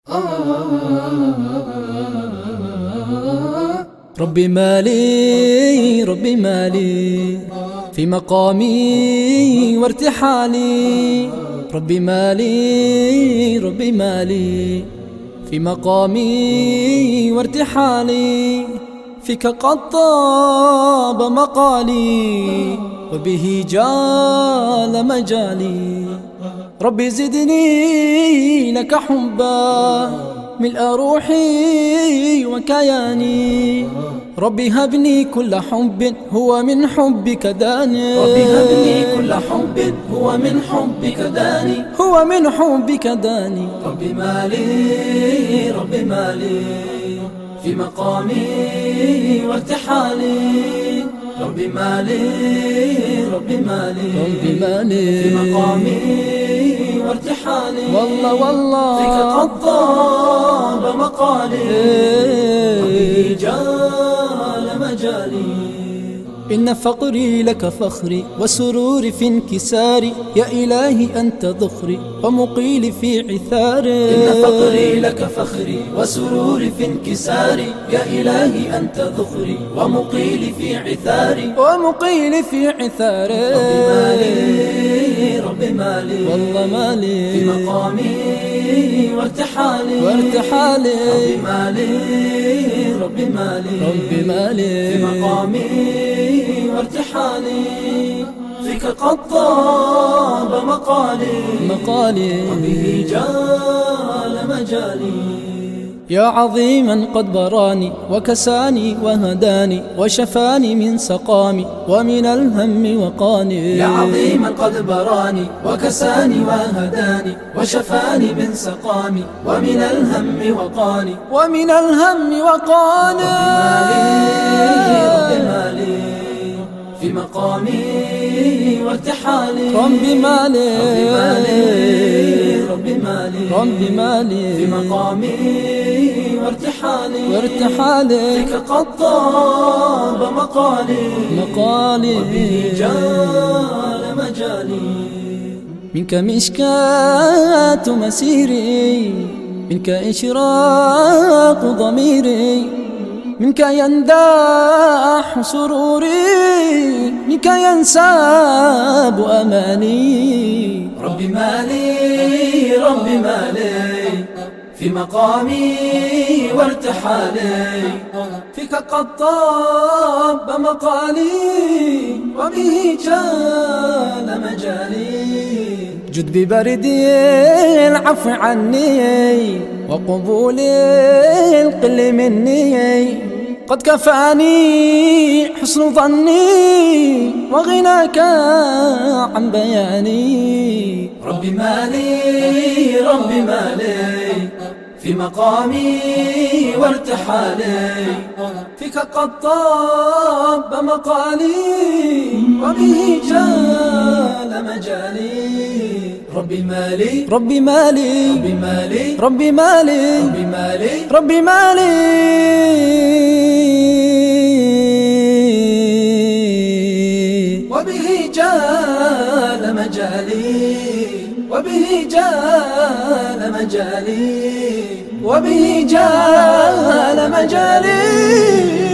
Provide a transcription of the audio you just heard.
ربي مالي ربي مالي في مقامي وارتحالي، ربي مالي ربي مالي في مقامي وارتحالي، فيك قد طاب مقالي وبه جال مجالي. ربي زدني لك حبا ملء روحي وكياني، ربي هبني كل حب هو من حبك داني، ربي هبني كل حب هو من حبك داني، هو من حبك داني. ربي مالي ربي مالي في مقامي وارتحالي، ربي مالي ربي مالي ربي مالي في مقامي وارتحالي، والله والله فيك قد طاب مقالي وبه جال مجالي. إن فقري لك فخري وسروري في انكساري، يا إلهي أنت ذخري ومقيلي في عثاري. إن فقري لك فخري وسروري في انكساري، يا إلهي أنت ذخري ومقيلي في عثاري، ومقيلي في عثاري. ربي مالي ربي مالي والله مالي في مقامي وارتحالي، وارتحالي. ربي مالي ربي مالي ربي مالي في مقامي وارتحالي، فيك قد طاب مقالي وبه جال مجالي. يا عظيما قد براني وكساني وهداني وشفاني من سقامي ومن الهم وقاني. يا عظيما قد براني وكساني وهداني وشفاني من سقامي ومن الهم وقاني، ومن الهم وقاني. ربي مالي في مقامي وارتحالي، ربي مالي ربي مالي ربي مالي في مقامي وارتحالي، فيك قد طاب مقالي وبه جال مجالي. منك مشكاة مسيري، منك إشراق ضميري، منك ينداح سروري، منك ينساب أماني. ربي مالي ربي مالي في مقامي وارتحالي، فيك قد طاب مقالي وبه جال مجالي. جد ببرد العفو عني وقبول القل مني، قد كفاني حسن ظني وغناك عن بياني. ربي مالي ربي مالي في مقامي وارتحالي، فيك قد طاب مقالي وبه جال مجالي. ربي مالي ربي مالي ربي مالي ربي مالي ربي مالي ربي مالي وبه جال مجالي وبه جال مجالي وبه جال مجالي.